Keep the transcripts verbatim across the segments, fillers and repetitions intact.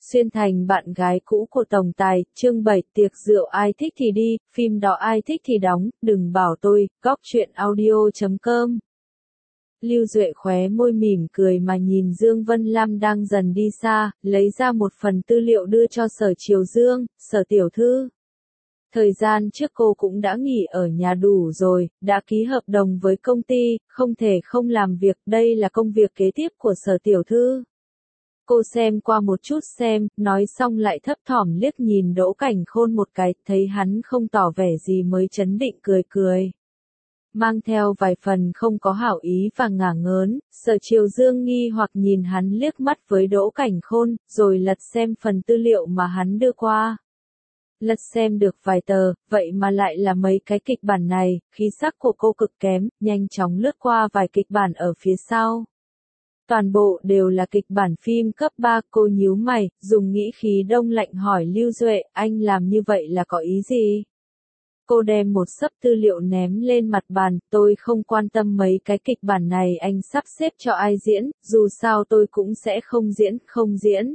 Xuyên thành bạn gái cũ của tổng tài, chương bảy, tiệc rượu ai thích thì đi, phim đỏ ai thích thì đóng, đừng bảo tôi, góc truyện audio chấm com. Lưu Duệ khóe môi mỉm cười mà nhìn Dương Vân Lam đang dần đi xa, lấy ra một phần tư liệu đưa cho Sở Triều Dương, Sở tiểu thư. Thời gian trước cô cũng đã nghỉ ở nhà đủ rồi, đã ký hợp đồng với công ty, không thể không làm việc, đây là công việc kế tiếp của Sở tiểu thư. Cô xem qua một chút xem, nói xong lại thấp thỏm liếc nhìn Đỗ Cảnh Khôn một cái, thấy hắn không tỏ vẻ gì mới chấn định cười cười. Mang theo vài phần không có hảo ý và ngả ngớn, Sở Triều Dương nghi hoặc nhìn hắn liếc mắt với Đỗ Cảnh Khôn, rồi lật xem phần tư liệu mà hắn đưa qua. Lật xem được vài tờ, vậy mà lại là mấy cái kịch bản này, khí sắc của cô cực kém, nhanh chóng lướt qua vài kịch bản ở phía sau. Toàn bộ đều là kịch bản phim cấp ba, cô nhíu mày, dùng nghĩ khí đông lạnh hỏi Lưu Duệ, anh làm như vậy là có ý gì? Cô đem một xấp tư liệu ném lên mặt bàn, tôi không quan tâm mấy cái kịch bản này anh sắp xếp cho ai diễn, dù sao tôi cũng sẽ không diễn, không diễn.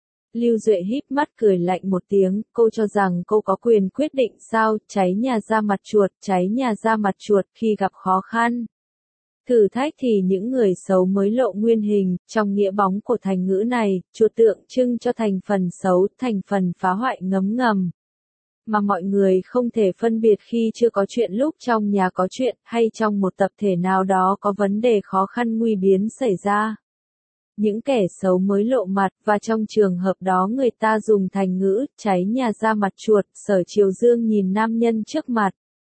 Lưu Duệ híp mắt cười lạnh một tiếng, cô cho rằng cô có quyền quyết định sao, cháy nhà ra mặt chuột, cháy nhà ra mặt chuột khi gặp khó khăn. Thử thách thì những người xấu mới lộ nguyên hình, trong nghĩa bóng của thành ngữ này, chuột tượng trưng cho thành phần xấu, thành phần phá hoại ngấm ngầm. Mà mọi người không thể phân biệt khi chưa có chuyện lúc trong nhà có chuyện, hay trong một tập thể nào đó có vấn đề khó khăn nguy biến xảy ra. Những kẻ xấu mới lộ mặt, và trong trường hợp đó người ta dùng thành ngữ, cháy nhà ra mặt chuột, Sở Triều Dương nhìn nam nhân trước mặt.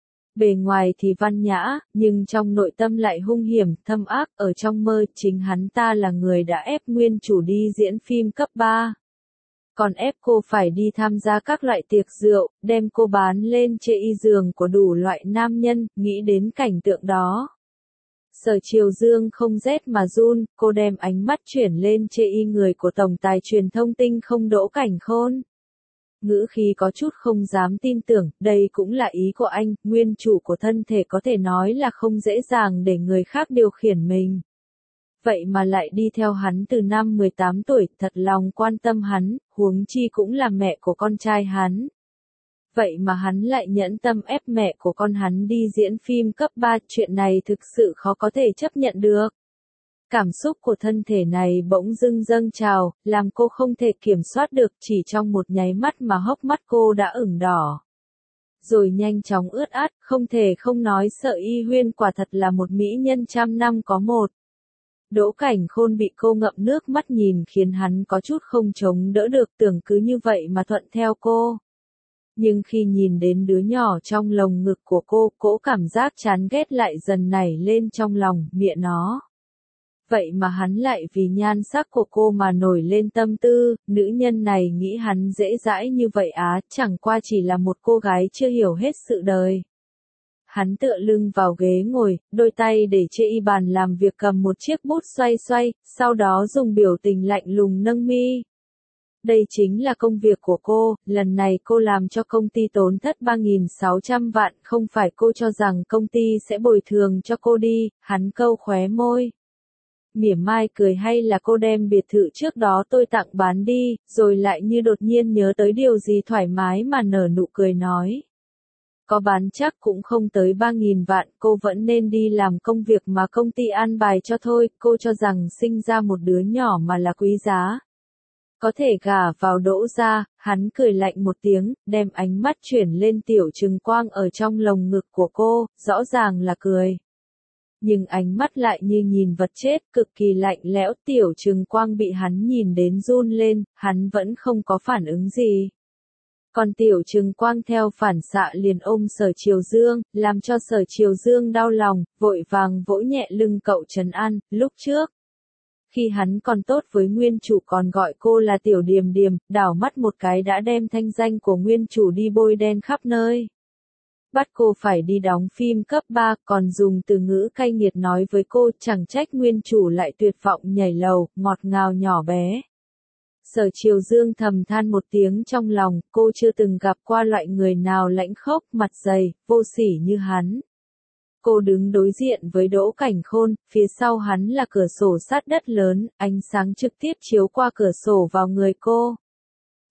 Bề ngoài thì văn nhã, nhưng trong nội tâm lại hung hiểm, thâm ác, ở trong mơ, chính hắn ta là người đã ép nguyên chủ đi diễn phim cấp ba. Còn ép cô phải đi tham gia các loại tiệc rượu, đem cô bán lên chê y giường của đủ loại nam nhân, nghĩ đến cảnh tượng đó. Sở Triều Dương không rét mà run, cô đem ánh mắt chuyển lên chê y người của tổng tài truyền thông Tinh Không Đỗ Cảnh Khôn. Ngữ khí có chút không dám tin tưởng, đây cũng là ý của anh, nguyên chủ của thân thể có thể nói là không dễ dàng để người khác điều khiển mình. Vậy mà lại đi theo hắn từ năm mười tám tuổi, thật lòng quan tâm hắn, huống chi cũng là mẹ của con trai hắn. Vậy mà hắn lại nhẫn tâm ép mẹ của con hắn đi diễn phim cấp ba, chuyện này thực sự khó có thể chấp nhận được. Cảm xúc của thân thể này bỗng dưng dâng trào, làm cô không thể kiểm soát được, chỉ trong một nháy mắt mà hốc mắt cô đã ửng đỏ. Rồi nhanh chóng ướt át, không thể không nói Sở Y Huyên quả thật là một mỹ nhân trăm năm có một. Đỗ Cảnh Khôn bị cô ngậm nước mắt nhìn khiến hắn có chút không chống đỡ được, tưởng cứ như vậy mà thuận theo cô. Nhưng khi nhìn đến đứa nhỏ trong lồng ngực của cô, cỗ cảm giác chán ghét lại dần nảy lên trong lòng, mẹ nó. Vậy mà hắn lại vì nhan sắc của cô mà nổi lên tâm tư, nữ nhân này nghĩ hắn dễ dãi như vậy á, chẳng qua chỉ là một cô gái chưa hiểu hết sự đời. Hắn tựa lưng vào ghế ngồi, đôi tay để chê y bàn làm việc cầm một chiếc bút xoay xoay, sau đó dùng biểu tình lạnh lùng nâng mi. Đây chính là công việc của cô, lần này cô làm cho công ty tổn thất ba nghìn sáu trăm vạn, không phải cô cho rằng công ty sẽ bồi thường cho cô đi, hắn câu khóe môi. Mỉa mai cười, hay là cô đem biệt thự trước đó tôi tặng bán đi, rồi lại như đột nhiên nhớ tới điều gì thoải mái mà nở nụ cười nói. Có bán chắc cũng không tới ba nghìn vạn, cô vẫn nên đi làm công việc mà công ty an bài cho thôi, cô cho rằng sinh ra một đứa nhỏ mà là quý giá. Có thể gả vào Đỗ gia, hắn cười lạnh một tiếng, đem ánh mắt chuyển lên Tiểu Trừng Quang ở trong lồng ngực của cô, rõ ràng là cười. Nhưng ánh mắt lại như nhìn vật chết, cực kỳ lạnh lẽo, Tiểu Trừng Quang bị hắn nhìn đến run lên, hắn vẫn không có phản ứng gì. Còn Tiểu Trừng Quang theo phản xạ liền ôm Sở Triều Dương, làm cho Sở Triều Dương đau lòng, vội vàng vỗ nhẹ lưng cậu trấn an, lúc trước. Khi hắn còn tốt với nguyên chủ còn gọi cô là Tiểu Điềm Điềm, đảo mắt một cái đã đem thanh danh của nguyên chủ đi bôi đen khắp nơi. Bắt cô phải đi đóng phim cấp ba, còn dùng từ ngữ cay nghiệt nói với cô, chẳng trách nguyên chủ lại tuyệt vọng nhảy lầu, ngọt ngào nhỏ bé. Sở Triều Dương thầm than một tiếng trong lòng, cô chưa từng gặp qua loại người nào lãnh khốc, mặt dày, vô sỉ như hắn. Cô đứng đối diện với Đỗ Cảnh Khôn, phía sau hắn là cửa sổ sát đất lớn, ánh sáng trực tiếp chiếu qua cửa sổ vào người cô.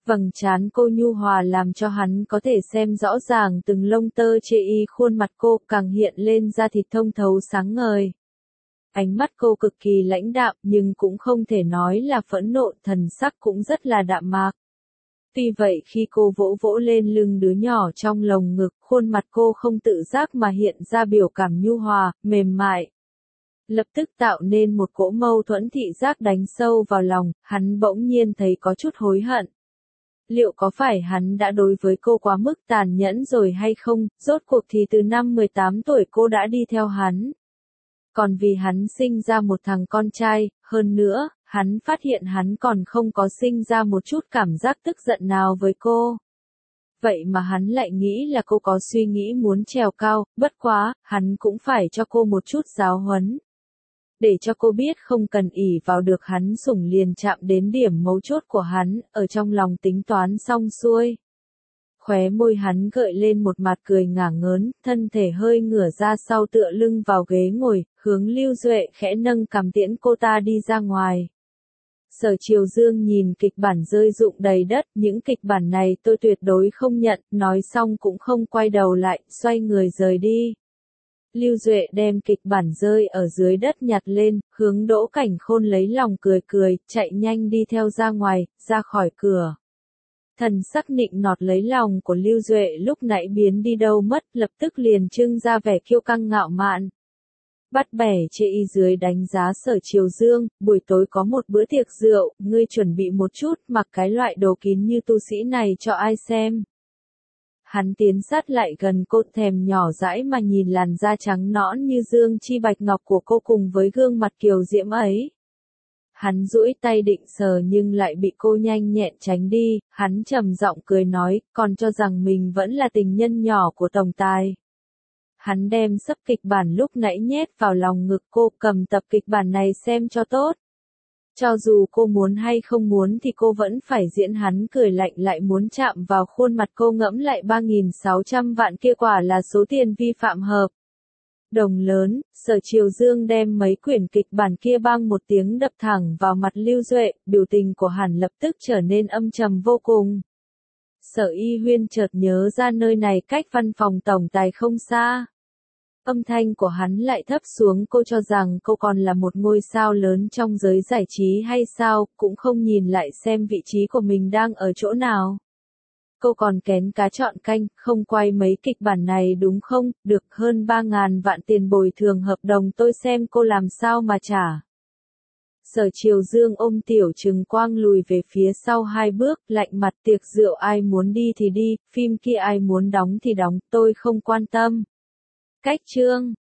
Vầng trán cô nhu hòa làm cho hắn có thể xem rõ ràng từng lông tơ chê y, khuôn mặt cô càng hiện lên da thịt thông thấu sáng ngời. Ánh mắt cô cực kỳ lãnh đạm nhưng cũng không thể nói là phẫn nộ, thần sắc cũng rất là đạm mạc. Tuy vậy khi cô vỗ vỗ lên lưng đứa nhỏ trong lồng ngực, khuôn mặt cô không tự giác mà hiện ra biểu cảm nhu hòa, mềm mại. Lập tức tạo nên một cỗ mâu thuẫn thị giác đánh sâu vào lòng, hắn bỗng nhiên thấy có chút hối hận. Liệu có phải hắn đã đối với cô quá mức tàn nhẫn rồi hay không, rốt cuộc thì từ năm mười tám tuổi cô đã đi theo hắn. Còn vì hắn sinh ra một thằng con trai, hơn nữa, hắn phát hiện hắn còn không có sinh ra một chút cảm giác tức giận nào với cô. Vậy mà hắn lại nghĩ là cô có suy nghĩ muốn trèo cao, bất quá, hắn cũng phải cho cô một chút giáo huấn. Để cho cô biết không cần ỷ vào được hắn sủng liền chạm đến điểm mấu chốt của hắn, ở trong lòng tính toán xong xuôi. Khóe môi hắn gợi lên một mặt cười ngả ngớn, thân thể hơi ngửa ra sau tựa lưng vào ghế ngồi, hướng Lưu Duệ khẽ nâng cằm tiễn cô ta đi ra ngoài. Sở Triều Dương nhìn kịch bản rơi rụng đầy đất, những kịch bản này tôi tuyệt đối không nhận, nói xong cũng không quay đầu lại, xoay người rời đi. Lưu Duệ đem kịch bản rơi ở dưới đất nhặt lên, hướng Đỗ Cảnh Khôn lấy lòng cười cười, chạy nhanh đi theo ra ngoài, ra khỏi cửa. Thần sắc nịnh nọt lấy lòng của Lưu Duệ lúc nãy biến đi đâu mất, lập tức liền trưng ra vẻ kiêu căng ngạo mạn. Bắt bẻ chê y dưới đánh giá Sở Triều Dương, buổi tối có một bữa tiệc rượu, ngươi chuẩn bị một chút, mặc cái loại đồ kín như tu sĩ này cho ai xem. Hắn tiến sát lại gần cô, thèm nhỏ dãi mà nhìn làn da trắng nõn như dương chi bạch ngọc của cô cùng với gương mặt kiều diễm ấy. Hắn duỗi tay định sờ nhưng lại bị cô nhanh nhẹn tránh đi, hắn trầm giọng cười nói, còn cho rằng mình vẫn là tình nhân nhỏ của tổng tài. Hắn đem sấp kịch bản lúc nãy nhét vào lòng ngực cô, cầm tập kịch bản này xem cho tốt. Cho dù cô muốn hay không muốn thì cô vẫn phải diễn. Hắn cười lạnh lại muốn chạm vào khuôn mặt cô, ngẫm lại ba nghìn sáu trăm vạn kia quả là số tiền vi phạm hợp đồng lớn. Sở Triều Dương đem mấy quyển kịch bản kia bang một tiếng đập thẳng vào mặt Lưu Duệ, biểu tình của hắn lập tức trở nên âm trầm vô cùng. Sở Y Huyên chợt nhớ ra nơi này cách văn phòng tổng tài không xa. Âm thanh của hắn lại thấp xuống, cô cho rằng cô còn là một ngôi sao lớn trong giới giải trí hay sao, cũng không nhìn lại xem vị trí của mình đang ở chỗ nào. Cô còn kén cá chọn canh, không quay mấy kịch bản này đúng không, được hơn ba ngàn vạn tiền bồi thường hợp đồng tôi xem cô làm sao mà trả. Sở Triều Dương ôm Tiểu Trừng Quang lùi về phía sau hai bước, lạnh mặt, tiệc rượu ai muốn đi thì đi, phim kia ai muốn đóng thì đóng, tôi không quan tâm. Cách chương